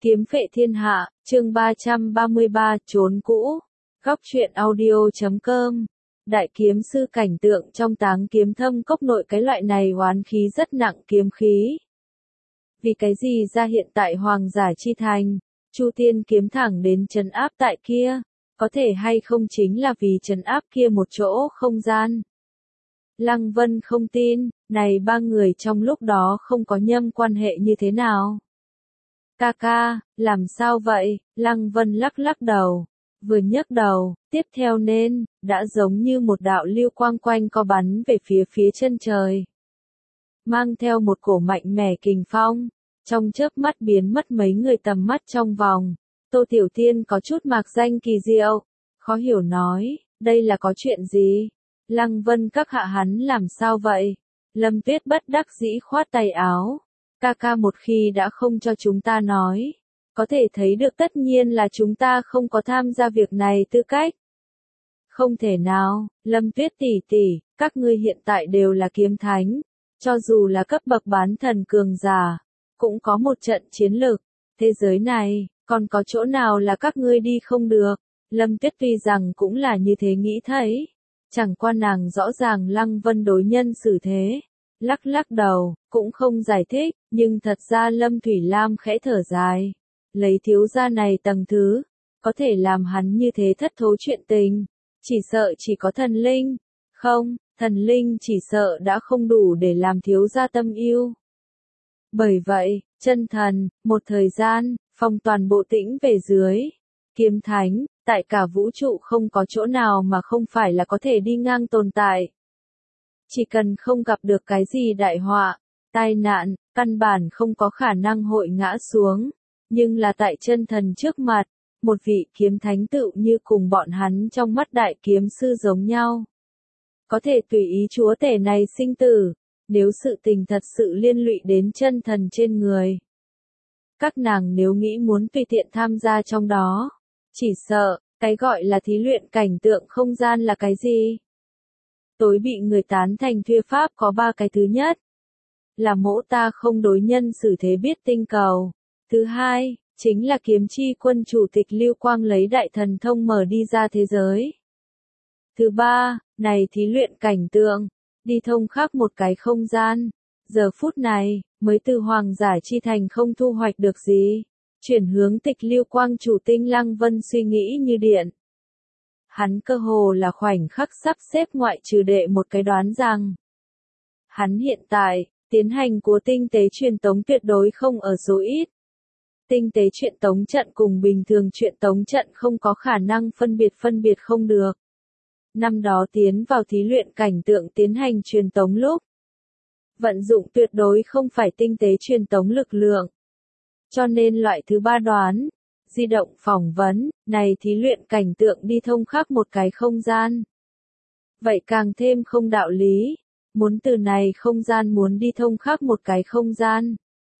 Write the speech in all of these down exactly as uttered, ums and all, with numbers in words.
Kiếm phệ thiên hạ, chương ba trăm ba mươi ba, trốn cũ. Góc truyện audio chấm com. Đại kiếm sư cảnh tượng trong Táng Kiếm Thâm Cốc nội, cái loại này oán khí rất nặng kiếm khí. Vì cái gì ra hiện tại Hoàng Giả Chi Thành, Chu Tiên kiếm thẳng đến trấn áp tại kia, có thể hay không chính là vì trấn áp kia một chỗ không gian. Lăng Vân không tin, này ba người trong lúc đó không có nhâm quan hệ như thế nào. Ca ca, làm sao vậy? Lăng Vân lắc lắc đầu, vừa nhấc đầu, tiếp theo nên, đã giống như một đạo lưu quang quanh co bắn về phía phía chân trời. Mang theo một cổ mạnh mẽ kình phong, trong chớp mắt biến mất mấy người tầm mắt trong vòng. Tô Tiểu Tiên có chút mạc danh kỳ diệu, khó hiểu nói, đây là có chuyện gì? Lăng Vân các hạ hắn làm sao vậy? Lâm Tuyết bất đắc dĩ khoát tay áo. Ca ca một khi đã không cho chúng ta nói, có thể thấy được tất nhiên là chúng ta không có tham gia việc này tư cách. Không thể nào, Lâm Tuyết tỷ tỷ, các ngươi hiện tại đều là kiếm thánh, cho dù là cấp bậc bán thần cường giả, cũng có một trận chiến lực. Thế giới này, còn có chỗ nào là các ngươi đi không được? Lâm Tuyết tuy rằng cũng là như thế nghĩ thấy, chẳng qua nàng rõ ràng Lăng Vân đối nhân xử thế. Lắc lắc đầu, cũng không giải thích, nhưng thật ra Lâm Thủy Lam khẽ thở dài. Lấy thiếu gia này tầng thứ, có thể làm hắn như thế thất thố chuyện tình, chỉ sợ chỉ có thần linh. Không, thần linh chỉ sợ đã không đủ để làm thiếu gia tâm yêu. Bởi vậy, chân thần, một thời gian, phong toàn bộ tĩnh về dưới. Kiếm thánh, tại cả vũ trụ không có chỗ nào mà không phải là có thể đi ngang tồn tại. Chỉ cần không gặp được cái gì đại họa, tai nạn, căn bản không có khả năng hội ngã xuống. Nhưng là tại chân thần trước mặt, một vị kiếm thánh tự như cùng bọn hắn trong mắt đại kiếm sư giống nhau. Có thể tùy ý chúa tể này sinh tử, nếu sự tình thật sự liên lụy đến chân thần trên người. Các nàng nếu nghĩ muốn tùy tiện tham gia trong đó, chỉ sợ, cái gọi là thí luyện cảnh tượng không gian là cái gì? Tối bị người tán thành thuyết pháp có ba cái. Thứ nhất, là mỗ ta không đối nhân xử thế biết tinh cầu. Thứ hai, chính là kiếm chi quân chủ tịch Lưu Quang lấy đại thần thông mở đi ra thế giới. Thứ ba, này thí luyện cảnh tượng, đi thông khác một cái không gian. Giờ phút này, mới từ Hoàng Giả Chi Thành không thu hoạch được gì. Chuyển hướng tịch Lưu Quang chủ tinh Lăng Vân suy nghĩ như điện. Hắn cơ hồ là khoảnh khắc sắp xếp ngoại trừ đệ một cái đoán rằng. Hắn hiện tại, tiến hành của tinh tế truyền tống tuyệt đối không ở số ít. Tinh tế truyền tống trận cùng bình thường truyền tống trận không có khả năng phân biệt phân biệt không được. Năm đó tiến vào thí luyện cảnh tượng tiến hành truyền tống lúc. Vận dụng tuyệt đối không phải tinh tế truyền tống lực lượng. Cho nên loại thứ ba đoán, di động phỏng vấn, này thí luyện cảnh tượng đi thông khác một cái không gian. Vậy càng thêm không đạo lý, muốn từ này không gian muốn đi thông khác một cái không gian.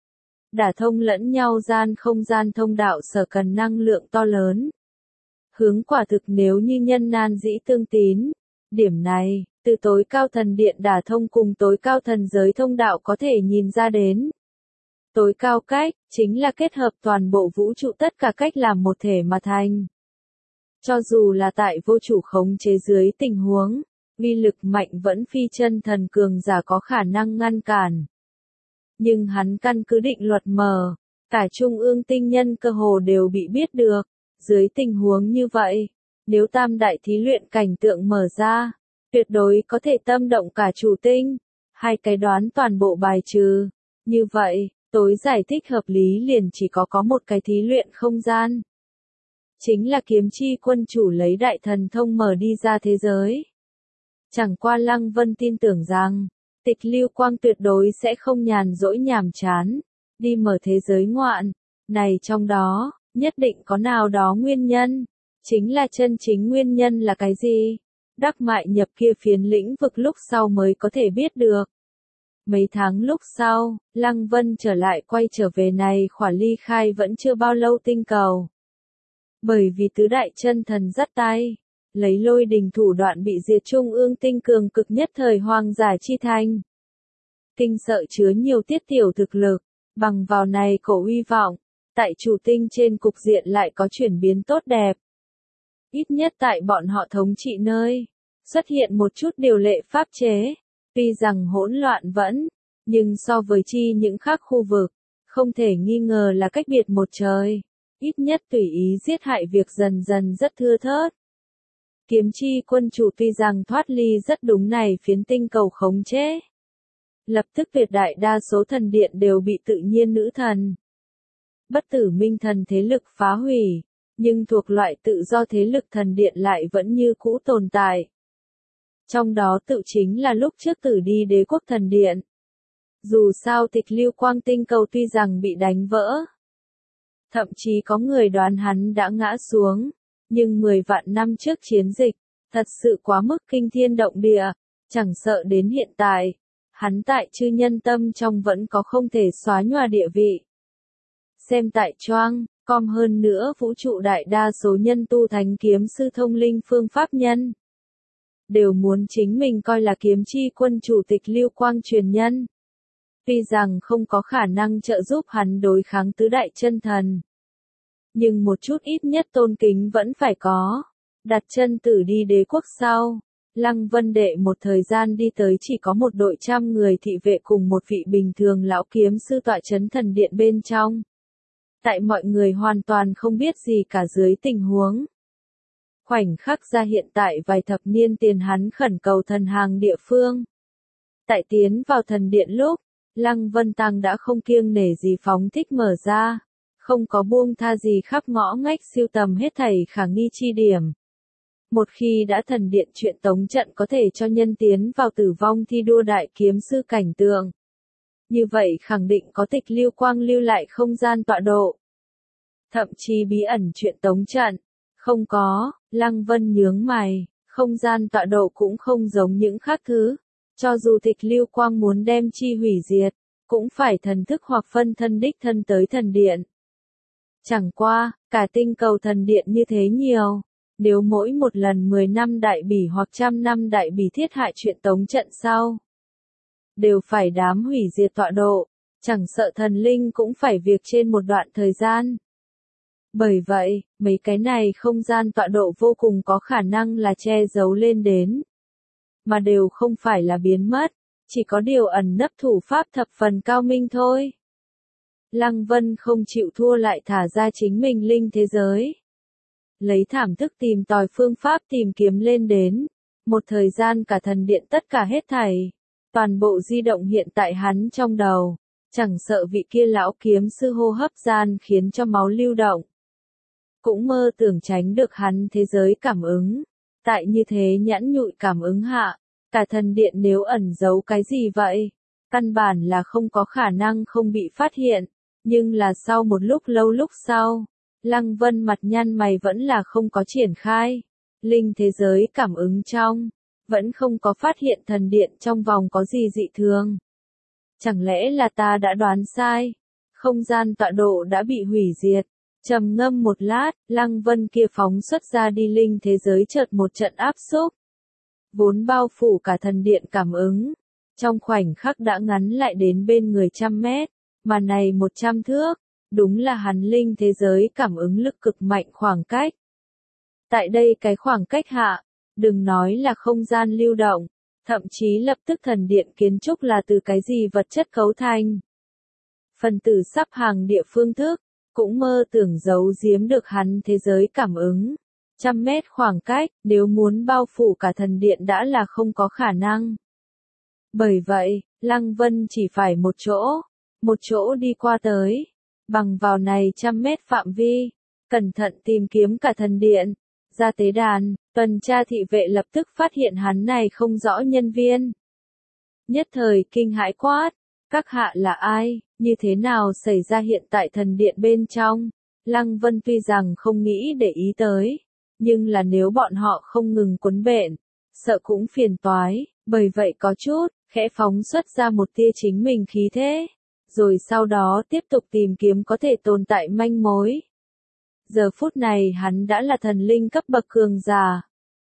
Đả thông lẫn nhau gian không gian thông đạo sở cần năng lượng to lớn. Hướng quả thực nếu như nhân nan dĩ tương tín. Điểm này, từ tối cao thần điện đả thông cùng tối cao thần giới thông đạo có thể nhìn ra đến. Tối cao cách, chính là kết hợp toàn bộ vũ trụ tất cả cách làm một thể mà thành. Cho dù là tại vô chủ khống chế dưới tình huống, uy lực mạnh vẫn phi chân thần cường giả có khả năng ngăn cản. Nhưng hắn căn cứ định luật mờ, cả trung ương tinh nhân cơ hồ đều bị biết được. Dưới tình huống như vậy, nếu tam đại thí luyện cảnh tượng mở ra, tuyệt đối có thể tâm động cả chủ tinh. Hai cái đoán toàn bộ bài trừ. Như vậy, tối giải thích hợp lý liền chỉ có có một cái thí luyện không gian. Chính là kiếm chi quân chủ lấy đại thần thông mở đi ra thế giới. Chẳng qua Lăng Vân tin tưởng rằng, tịch Lưu Quang tuyệt đối sẽ không nhàn rỗi nhàm chán, đi mở thế giới ngoạn. Này trong đó, nhất định có nào đó nguyên nhân. Chính là chân chính nguyên nhân là cái gì? Đắc mại nhập kia phiến lĩnh vực lúc sau mới có thể biết được. Mấy tháng lúc sau, Lăng Vân trở lại quay trở về này khỏa ly khai vẫn chưa bao lâu tinh cầu. Bởi vì tứ đại chân thần dắt tay, lấy lôi đình thủ đoạn bị diệt trung ương tinh cường cực nhất thời Hoàng Giả Chi Thành. Kinh sợ chứa nhiều tiết tiểu thực lực, bằng vào này cổ uy vọng, tại chủ tinh trên cục diện lại có chuyển biến tốt đẹp. Ít nhất tại bọn họ thống trị nơi, xuất hiện một chút điều lệ pháp chế, tuy rằng hỗn loạn vẫn, nhưng so với chi những khác khu vực, không thể nghi ngờ là cách biệt một trời, ít nhất tùy ý giết hại việc dần dần rất thưa thớt. Kiếm chi quân chủ tuy rằng thoát ly rất đúng này phiến tinh cầu khống chế. Lập tức tuyệt đại đa số thần điện đều bị tự nhiên nữ thần. Bất tử minh thần thế lực phá hủy, nhưng thuộc loại tự do thế lực thần điện lại vẫn như cũ tồn tại. Trong đó tự chính là lúc trước tử đi đế quốc thần điện. Dù sao tịch lưu quang tinh cầu tuy rằng bị đánh vỡ. Thậm chí có người đoán hắn đã ngã xuống, nhưng mười vạn năm trước chiến dịch, thật sự quá mức kinh thiên động địa, chẳng sợ đến hiện tại, hắn tại chư nhân tâm trong vẫn có không thể xóa nhòa địa vị. Xem tại choang, com hơn nữa vũ trụ đại đa số nhân tu thánh kiếm sư thông linh phương pháp nhân. Đều muốn chính mình coi là kiếm chi quân chủ tịch lưu quang truyền nhân. Tuy rằng không có khả năng trợ giúp hắn đối kháng tứ đại chân thần. Nhưng một chút ít nhất tôn kính vẫn phải có. Đặt chân tử đi đế quốc sau. Lăng Vân Đệ một thời gian đi tới chỉ có một đội trăm người thị vệ cùng một vị bình thường lão kiếm sư tọa chấn thần điện bên trong. Tại mọi người hoàn toàn không biết gì cả dưới tình huống. Khoảnh khắc ra hiện tại vài thập niên tiền hắn khẩn cầu thần hàng địa phương. Tại tiến vào thần điện lúc, Lăng Vân Tăng đã không kiêng nể gì phóng thích mở ra, không có buông tha gì khắp ngõ ngách siêu tầm hết thảy khả nghi chi điểm. Một khi đã thần điện chuyện tống trận có thể cho nhân tiến vào tử vong thi đua đại kiếm sư cảnh tượng. Như vậy khẳng định có tịch lưu quang lưu lại không gian tọa độ. Thậm chí bí ẩn chuyện tống trận. Không có, Lăng Vân nhướng mày, không gian tọa độ cũng không giống những khác thứ. Cho dù tịch lưu quang muốn đem chi hủy diệt, cũng phải thần thức hoặc phân thân đích thân tới thần điện. Chẳng qua, cả tinh cầu thần điện như thế nhiều. Nếu mỗi một lần mười năm đại bỉ hoặc trăm năm đại bỉ thiết hại chuyện tống trận sau, đều phải đám hủy diệt tọa độ, chẳng sợ thần linh cũng phải việc trên một đoạn thời gian. Bởi vậy, mấy cái này không gian tọa độ vô cùng có khả năng là che giấu lên đến, mà đều không phải là biến mất, chỉ có điều ẩn nấp thủ pháp thập phần cao minh thôi. Lăng Vân không chịu thua lại thả ra chính mình linh thế giới. Lấy thảm thức tìm tòi phương pháp tìm kiếm lên đến. Một thời gian cả thần điện tất cả hết thảy. Toàn bộ di động hiện tại hắn trong đầu. Chẳng sợ vị kia lão kiếm sư hô hấp gian khiến cho máu lưu động. Cũng mơ tưởng tránh được hắn thế giới cảm ứng. Tại như thế nhãn nhụi cảm ứng hạ. Cả thần điện nếu ẩn giấu cái gì vậy? Căn bản là không có khả năng không bị phát hiện. Nhưng là sau một lúc lâu lúc sau. Lăng Vân mặt nhăn mày vẫn là không có triển khai. Linh thế giới cảm ứng trong. Vẫn không có phát hiện thần điện trong vòng có gì dị thường. Chẳng lẽ là ta đã đoán sai? Không gian tọa độ đã bị hủy diệt. Trầm ngâm một lát, Lăng Vân kia phóng xuất ra đi linh thế giới chợt một trận áp xúc. Vốn bao phủ cả thần điện cảm ứng. Trong khoảnh khắc đã ngắn lại đến bên người trăm mét. Mà này một trăm thước. Đúng là hắn linh thế giới cảm ứng lực cực mạnh khoảng cách. Tại đây cái khoảng cách hạ, đừng nói là không gian lưu động, thậm chí lập tức thần điện kiến trúc là từ cái gì vật chất cấu thành. Phần tử sắp hàng địa phương thức, cũng mơ tưởng giấu giếm được hắn thế giới cảm ứng. Trăm mét khoảng cách, nếu muốn bao phủ cả thần điện đã là không có khả năng. Bởi vậy, Lăng Vân chỉ phải một chỗ, một chỗ đi qua tới. Bằng vào này trăm mét phạm vi, cẩn thận tìm kiếm cả thần điện, ra tế đàn, tuần tra thị vệ lập tức phát hiện hắn này không rõ nhân viên. Nhất thời kinh hãi quát, các hạ là ai, như thế nào xảy ra hiện tại thần điện bên trong. Lăng Vân tuy rằng không nghĩ để ý tới, nhưng là nếu bọn họ không ngừng quấn bện, sợ cũng phiền toái, bởi vậy có chút, khẽ phóng xuất ra một tia chính mình khí thế. Rồi sau đó tiếp tục tìm kiếm có thể tồn tại manh mối. Giờ phút này hắn đã là thần linh cấp bậc cường giả.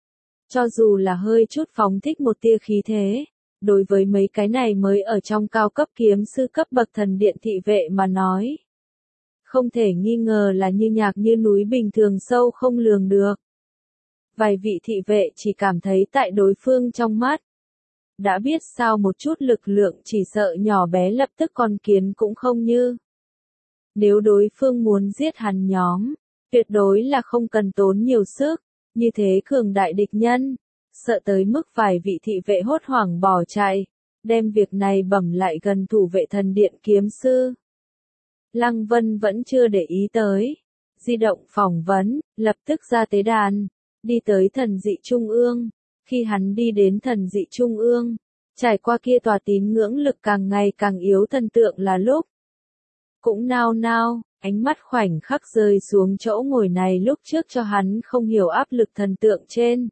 Cho dù là hơi chút phóng thích một tia khí thế, đối với mấy cái này mới ở trong cao cấp kiếm sư cấp bậc thần điện thị vệ mà nói. Không thể nghi ngờ là như nhạc như núi bình thường sâu không lường được. Vài vị thị vệ chỉ cảm thấy tại đối phương trong mắt. Đã biết sao một chút lực lượng chỉ sợ nhỏ bé lập tức con kiến cũng không như. Nếu đối phương muốn giết hắn nhóm, tuyệt đối là không cần tốn nhiều sức, như thế cường đại địch nhân, sợ tới mức vài vị thị vệ hốt hoảng bỏ chạy, đem việc này bẩm lại gần thủ vệ thần điện kiếm sư. Lăng Vân vẫn chưa để ý tới, di động phỏng vấn, lập tức ra tế đàn, đi tới thần dị trung ương. Khi hắn đi đến thần dị trung ương, trải qua kia tòa tín ngưỡng lực càng ngày càng yếu thần tượng là lúc. Cũng nao nao, ánh mắt khoảnh khắc rơi xuống chỗ ngồi này lúc trước cho hắn không hiểu áp lực thần tượng trên.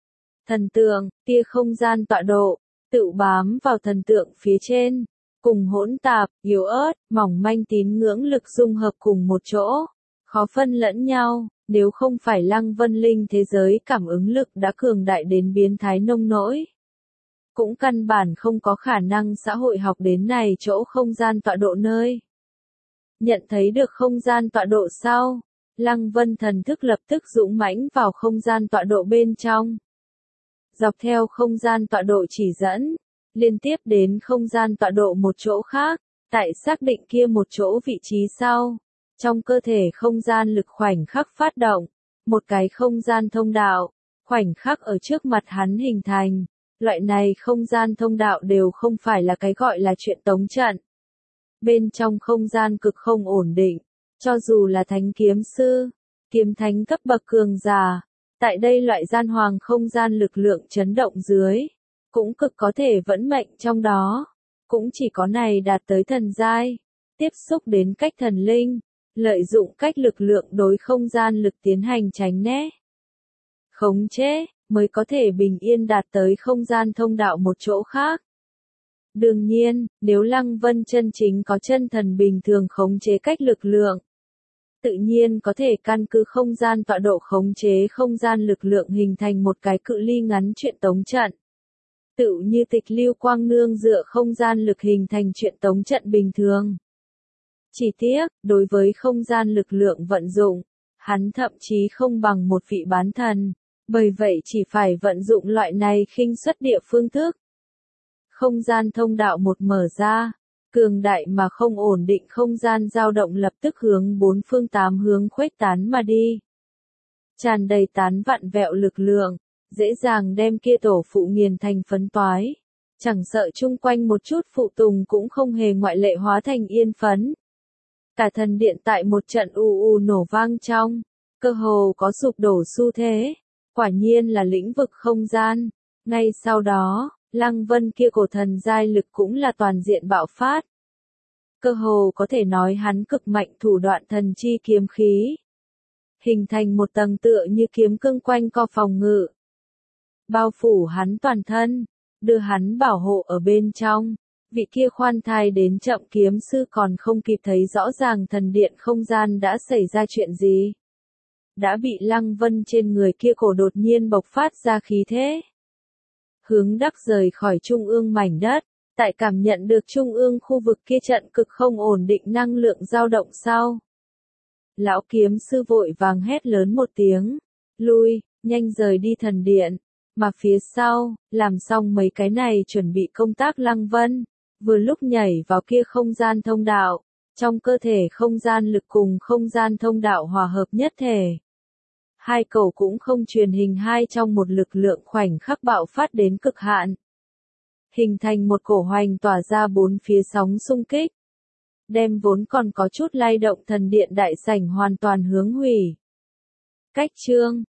Thần tượng, tia không gian tọa độ, tự bám vào thần tượng phía trên, cùng hỗn tạp, yếu ớt, mỏng manh tín ngưỡng lực dung hợp cùng một chỗ, khó phân lẫn nhau. Nếu không phải Lăng Vân Linh thế giới cảm ứng lực đã cường đại đến biến thái nông nỗi, cũng căn bản không có khả năng xã hội học đến này chỗ không gian tọa độ nơi. Nhận thấy được không gian tọa độ sau, Lăng Vân thần thức lập tức dũng mãnh vào không gian tọa độ bên trong. Dọc theo không gian tọa độ chỉ dẫn, liên tiếp đến không gian tọa độ một chỗ khác, tại xác định kia một chỗ vị trí sau. Trong cơ thể không gian lực khoảnh khắc phát động, một cái không gian thông đạo, khoảnh khắc ở trước mặt hắn hình thành. Loại này không gian thông đạo đều không phải là cái gọi là chuyện tống trận. Bên trong không gian cực không ổn định, cho dù là thánh kiếm sư, kiếm thánh cấp bậc cường giả, tại đây loại gian hoàng không gian lực lượng chấn động dưới, cũng cực có thể vẫn mệnh trong đó. Cũng chỉ có này đạt tới thần giai, tiếp xúc đến cách thần linh. Lợi dụng cách lực lượng đối không gian lực tiến hành tránh né, khống chế, mới có thể bình yên đạt tới không gian thông đạo một chỗ khác. Đương nhiên, nếu Lăng Vân chân chính có chân thần bình thường khống chế cách lực lượng, tự nhiên có thể căn cứ không gian tọa độ khống chế không gian lực lượng hình thành một cái cự ly ngắn chuyện tống trận. Tự như Tịch Lưu Quang Nương dựa không gian lực hình thành chuyện tống trận bình thường. Chỉ tiếc, đối với không gian lực lượng vận dụng, hắn thậm chí không bằng một vị bán thần, bởi vậy chỉ phải vận dụng loại này khinh suất địa phương thức. Không gian thông đạo một mở ra, cường đại mà không ổn định không gian dao động lập tức hướng bốn phương tám hướng khuếch tán mà đi. Tràn đầy tán vặn vẹo lực lượng, dễ dàng đem kia tổ phụ nghiền thành phấn toái. Chẳng sợ chung quanh một chút phụ tùng cũng không hề ngoại lệ hóa thành yên phấn. Cả thần điện tại một trận u u nổ vang trong, cơ hồ có sụp đổ xu thế, quả nhiên là lĩnh vực không gian. Ngay sau đó, Lăng Vân kia cổ thần giai lực cũng là toàn diện bạo phát. Cơ hồ có thể nói hắn cực mạnh thủ đoạn thần chi kiếm khí. Hình thành một tầng tựa như kiếm cương quanh co phòng ngự. Bao phủ hắn toàn thân, đưa hắn bảo hộ ở bên trong. Vị kia khoan thai đến chậm kiếm sư còn không kịp thấy rõ ràng thần điện không gian đã xảy ra chuyện gì. Đã bị Lăng Vân trên người kia cổ đột nhiên bộc phát ra khí thế. Hướng đắc rời khỏi trung ương mảnh đất, tại cảm nhận được trung ương khu vực kia trận cực không ổn định năng lượng dao động sau. Lão kiếm sư vội vàng hét lớn một tiếng, lui, nhanh rời đi thần điện, mà phía sau, làm xong mấy cái này chuẩn bị công tác Lăng Vân. Vừa lúc nhảy vào kia không gian thông đạo, trong cơ thể không gian lực cùng không gian thông đạo hòa hợp nhất thể. Hai cầu cũng không truyền hình hai trong một lực lượng khoảnh khắc bạo phát đến cực hạn. Hình thành một cổ hoành tỏa ra bốn phía sóng xung kích. Đem vốn còn có chút lay động thần điện đại sảnh hoàn toàn hướng hủy. Cách chương